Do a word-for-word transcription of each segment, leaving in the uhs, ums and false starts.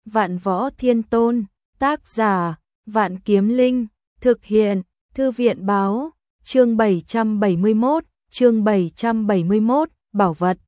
Vạn Võ Thiên Tôn, tác giả, Vạn Kiếm Linh, thực hiện, Thư viện báo, chương bảy trăm bảy mươi mốt, chương bảy trăm bảy mươi mốt, bảo vật.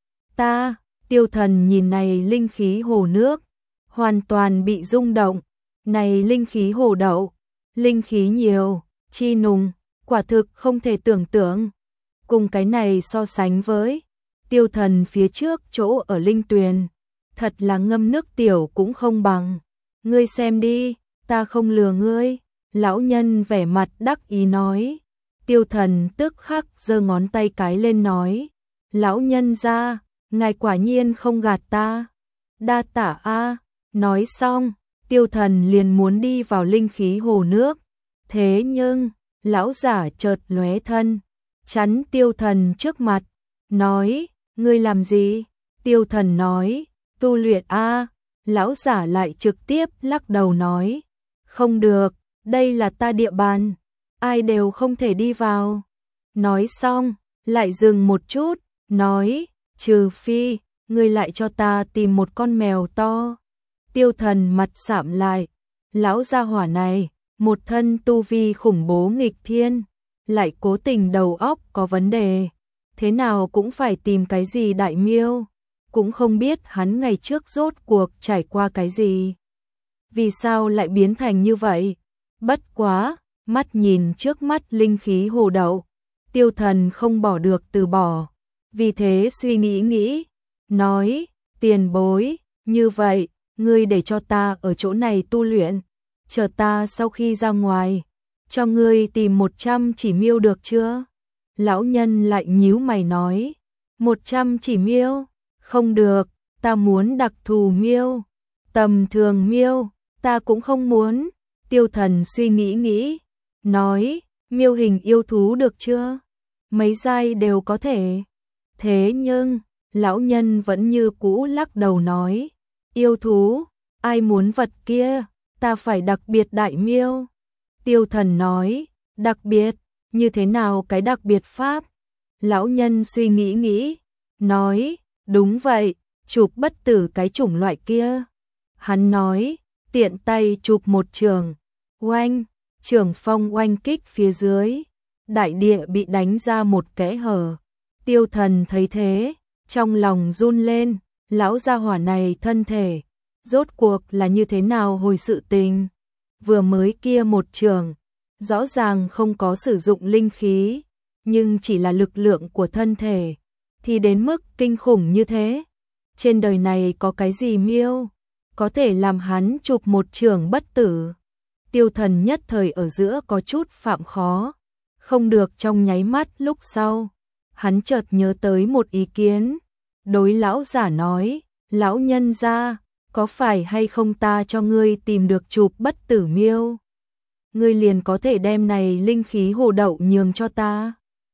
Ta, Tiêu Thần nhìn này linh khí hồ nước, hoàn toàn bị rung động, này linh khí hồ đậu, linh khí nhiều, chi nùng, quả thực không thể tưởng tượng. Cùng cái này so sánh với Tiêu Thần phía trước chỗ ở linh tuyền, thật là ngâm nước tiểu cũng không bằng. Ngươi xem đi, ta không lừa ngươi, lão nhân vẻ mặt đắc ý nói. Tiêu Thần tức khắc giơ ngón tay cái lên nói, lão nhân gia, ngài quả nhiên không gạt ta. Đa tạ a. Nói xong, Tiêu Thần liền muốn đi vào linh khí hồ nước. Thế nhưng, lão giả chợt lóe thân, chắn Tiêu Thần trước mặt, nói, ngươi làm gì? Tiêu Thần nói, tu luyện a. Lão giả lại trực tiếp lắc đầu nói, không được, đây là ta địa bàn, ai đều không thể đi vào. Nói xong, lại dừng một chút, nói, trừ phi, ngươi lại cho ta tìm một con mèo to. Tiêu Thần mặt sạm lại, lão gia hỏa này, một thân tu vi khủng bố nghịch thiên, lại cố tình đầu óc có vấn đề, thế nào cũng phải tìm cái gì đại miêu, cũng không biết hắn ngày trước rốt cuộc trải qua cái gì. Vì sao lại biến thành như vậy? Bất quá, mắt nhìn trước mắt linh khí hồ đậu, Tiêu Thần không bỏ được từ bỏ, vì thế suy nghĩ nghĩ, nói, tiền bối, như vậy, ngươi để cho ta ở chỗ này tu luyện, chờ ta sau khi ra ngoài, cho ngươi tìm một trăm chỉ miêu được chưa? Lão nhân lại nhíu mày nói, một trăm chỉ miêu, không được, ta muốn đặc thù miêu, tầm thường miêu, ta cũng không muốn. Tiêu Thần suy nghĩ nghĩ, nói, miêu hình yêu thú được chưa? Mấy giai đều có thể. Thế nhưng, lão nhân vẫn như cũ lắc đầu nói, yêu thú, ai muốn vật kia, ta phải đặc biệt đại miêu. Tiêu Thần nói, đặc biệt, như thế nào cái đặc biệt pháp? Lão nhân suy nghĩ nghĩ, nói, đúng vậy, chụp bất tử cái chủng loại kia. Hắn nói, tiện tay chụp một trường, oanh, trường phong oanh kích phía dưới, đại địa bị đánh ra một kẽ hở. Tiêu Thần thấy thế, trong lòng run lên, lão gia hỏa này thân thể, rốt cuộc là như thế nào hồi sự tình. Vừa mới kia một trường, rõ ràng không có sử dụng linh khí, nhưng chỉ là lực lượng của thân thể, thì đến mức kinh khủng như thế. Trên đời này có cái gì miêu, có thể làm hắn chụp một trường bất tử. Tiêu Thần nhất thời ở giữa có chút phạm khó, không được trong nháy mắt lúc sau. Hắn chợt nhớ tới một ý kiến, đối lão giả nói, lão nhân gia, có phải hay không ta cho ngươi tìm được chụp bất tử miêu? Ngươi liền có thể đem này linh khí hồ đậu nhường cho ta.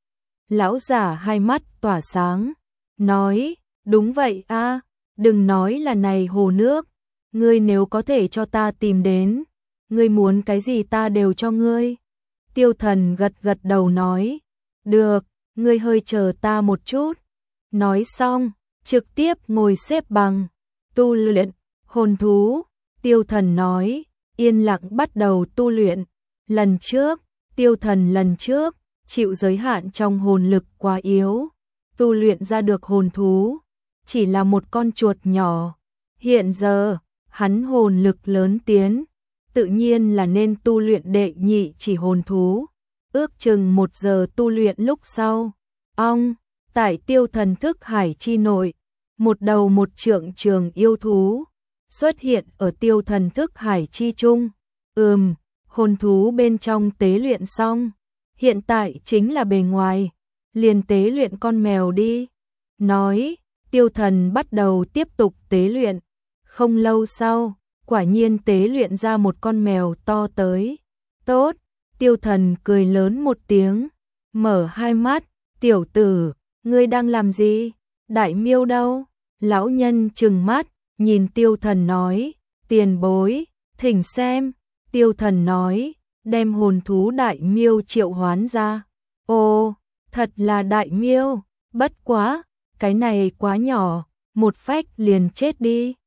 Lão giả hai mắt tỏa sáng, nói, đúng vậy a, đừng nói là này hồ nước, ngươi nếu có thể cho ta tìm đến, ngươi muốn cái gì ta đều cho ngươi. Tiêu Thần gật gật đầu nói, được, ngươi hơi chờ ta một chút. Nói xong, trực tiếp ngồi xếp bằng, tu luyện, hồn thú. Tiêu Thần nói, yên lặng bắt đầu tu luyện. Lần trước, Tiêu Thần lần trước, chịu giới hạn trong hồn lực quá yếu, tu luyện ra được hồn thú, chỉ là một con chuột nhỏ. Hiện giờ, hắn hồn lực lớn tiến, tự nhiên là nên tu luyện đệ nhị chỉ hồn thú. Ước chừng một giờ tu luyện lúc sau, ong, tại Tiêu Thần thức hải chi nội, một đầu một trượng trường yêu thú xuất hiện ở Tiêu Thần thức hải chi trung. Ừm, hồn thú bên trong tế luyện xong, hiện tại chính là bề ngoài, liền tế luyện con mèo đi. Nói, Tiêu Thần bắt đầu tiếp tục tế luyện. Không lâu sau, quả nhiên tế luyện ra một con mèo to tới. Tốt, Tiêu Thần cười lớn một tiếng, mở hai mắt, tiểu tử, ngươi đang làm gì? Đại miêu đâu? Lão nhân trừng mắt, nhìn Tiêu Thần nói, tiền bối, thỉnh xem. Tiêu Thần nói, đem hồn thú đại miêu triệu hoán ra. Ồ, thật là đại miêu, bất quá, cái này quá nhỏ, một phách liền chết đi.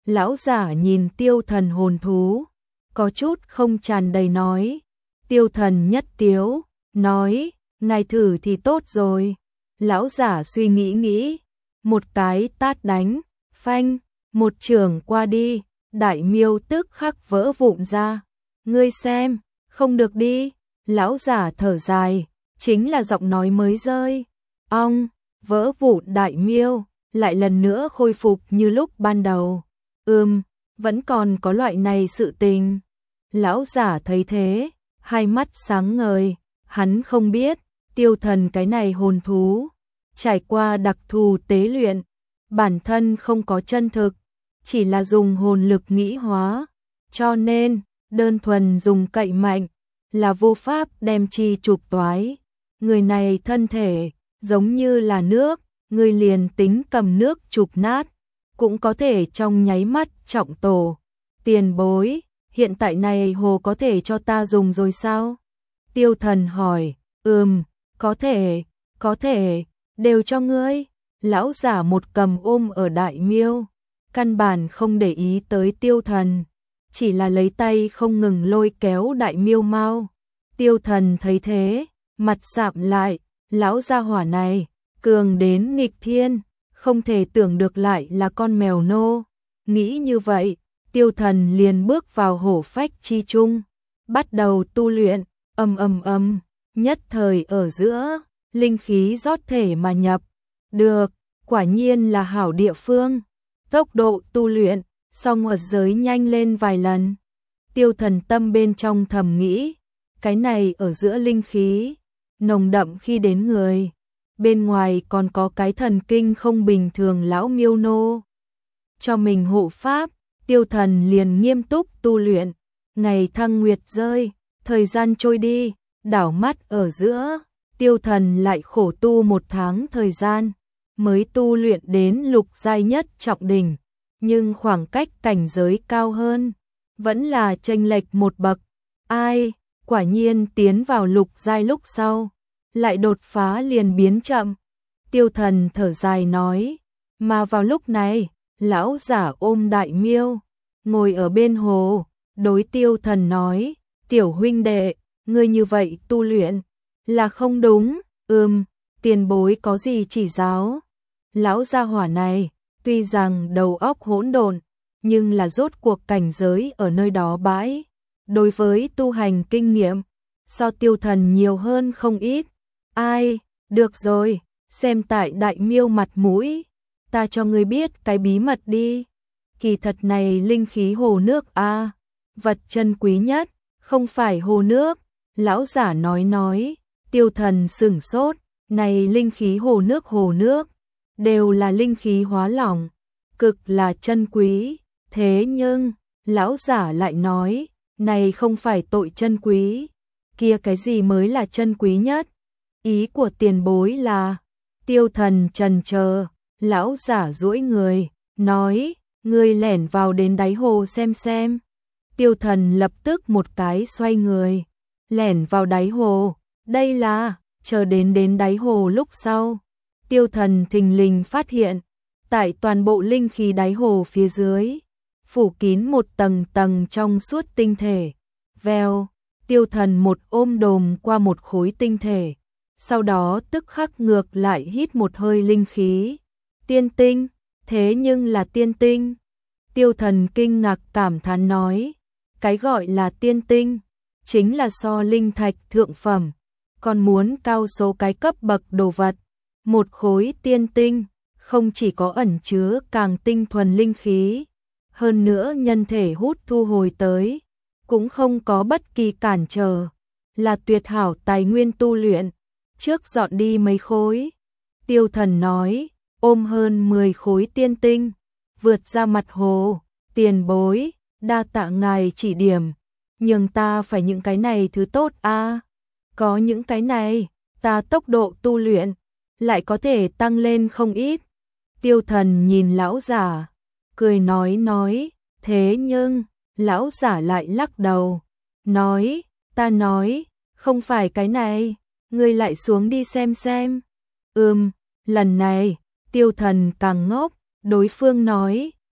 Lão giả nhìn Tiêu Thần hồn thú, có chút không tràn đầy nói. Tiêu Thần nhất tiếu, nói, ngài thử thì tốt rồi. Lão giả suy nghĩ nghĩ, một cái tát đánh, phanh, một trường qua đi, đại miêu tức khắc vỡ vụn ra. Ngươi xem, không được đi. Lão giả thở dài, chính là giọng nói mới rơi. Ong, vỡ vụn đại miêu, lại lần nữa khôi phục như lúc ban đầu. Ừm, vẫn còn có loại này sự tình. Lão giả thấy thế, hai mắt sáng ngời, hắn không biết, Tiêu Thần cái này hồn thú, trải qua đặc thù tế luyện, bản thân không có chân thực, chỉ là dùng hồn lực nghĩ hóa, cho nên, đơn thuần dùng cậy mạnh, là vô pháp đem chi chụp toái. Người này thân thể, giống như là nước, người liền tính cầm nước chụp nát, cũng có thể trong nháy mắt trọng tổ. Tiền bối, hiện tại này hồ có thể cho ta dùng rồi sao? Tiêu Thần hỏi, ừm, có thể, có thể, đều cho ngươi. Lão giả một cầm ôm ở đại miêu, căn bản không để ý tới Tiêu Thần, chỉ là lấy tay không ngừng lôi kéo đại miêu mau. Tiêu Thần thấy thế, mặt sạm lại, lão gia hỏa này, cường đến nghịch thiên, không thể tưởng được lại là con mèo nô. Nghĩ như vậy, Tiêu Thần liền bước vào hổ phách chi trung, bắt đầu tu luyện, ầm ầm ầm, nhất thời ở giữa, linh khí rót thể mà nhập. Được, quả nhiên là hảo địa phương. Tốc độ tu luyện, song ở giới nhanh lên vài lần. Tiêu Thần tâm bên trong thầm nghĩ, cái này ở giữa linh khí, nồng đậm khi đến người. Bên ngoài còn có cái thần kinh không bình thường lão miêu nô. Cho mình hộ pháp, Tiêu Thần liền nghiêm túc tu luyện. Ngày thăng nguyệt rơi, thời gian trôi đi, đảo mắt ở giữa, Tiêu Thần lại khổ tu một tháng thời gian, mới tu luyện đến lục giai nhất trọng đỉnh. Nhưng khoảng cách cảnh giới cao hơn, vẫn là chênh lệch một bậc. Ai, quả nhiên tiến vào lục giai lúc sau, lại đột phá liền biến chậm. Tiêu Thần thở dài nói, mà vào lúc này, lão giả ôm đại miêu, ngồi ở bên hồ, đối Tiêu Thần nói, tiểu huynh đệ, ngươi như vậy tu luyện, là không đúng, ừm, tiền bối có gì chỉ giáo. Lão gia hỏa này, tuy rằng đầu óc hỗn độn, nhưng là rốt cuộc cảnh giới ở nơi đó bãi. Đối với tu hành kinh nghiệm, so Tiêu Thần nhiều hơn không ít. Ai, được rồi, xem tại đại miêu mặt mũi, ta cho ngươi biết cái bí mật đi. Kỳ thật này linh khí hồ nước a, vật chân quý nhất, không phải hồ nước. Lão giả nói nói, Tiêu Thần sửng sốt, này linh khí hồ nước hồ nước, đều là linh khí hóa lỏng, cực là chân quý. Thế nhưng, lão giả lại nói, này không phải tội chân quý, kia cái gì mới là chân quý nhất? Ý của tiền bối là, Tiêu Thần trần chờ, lão giả duỗi người, nói, ngươi lẻn vào đến đáy hồ xem xem. Tiêu Thần lập tức một cái xoay người, lẻn vào đáy hồ, đây là, chờ đến đến đáy hồ lúc sau. Tiêu Thần thình lình phát hiện, tại toàn bộ linh khí đáy hồ phía dưới, phủ kín một tầng tầng trong suốt tinh thể. Vèo, Tiêu Thần một ôm đồm qua một khối tinh thể, sau đó tức khắc ngược lại hít một hơi linh khí. Tiên tinh, thế nhưng là tiên tinh. Tiêu Thần kinh ngạc cảm thán nói, cái gọi là tiên tinh, chính là so linh thạch thượng phẩm, còn muốn cao số cái cấp bậc đồ vật. Một khối tiên tinh, không chỉ có ẩn chứa càng tinh thuần linh khí, hơn nữa nhân thể hút thu hồi tới, cũng không có bất kỳ cản trở, là tuyệt hảo tài nguyên tu luyện. Trước dọn đi mấy khối. Tiêu Thần nói, ôm hơn mười khối tiên tinh, vượt ra mặt hồ. Tiền bối, đa tạ ngài chỉ điểm, nhưng ta phải những cái này thứ tốt a. Có những cái này, ta tốc độ tu luyện lại có thể tăng lên không ít. Tiêu Thần nhìn lão giả, cười nói nói, thế nhưng, lão giả lại lắc đầu, nói, ta nói, không phải cái này, ngươi lại xuống đi xem xem. Ừm, lần này, Tiêu Thần càng ngốc, đối phương nói,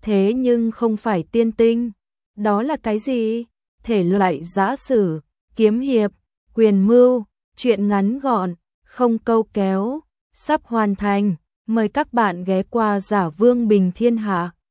Thế nhưng không phải tiên tinh. Đó là cái gì? Thể loại giã sử, kiếm hiệp, quyền mưu, truyện ngắn gọn, không câu kéo, sắp hoàn thành. Mời các bạn ghé qua Giả Vương Bình Thiên Hạ.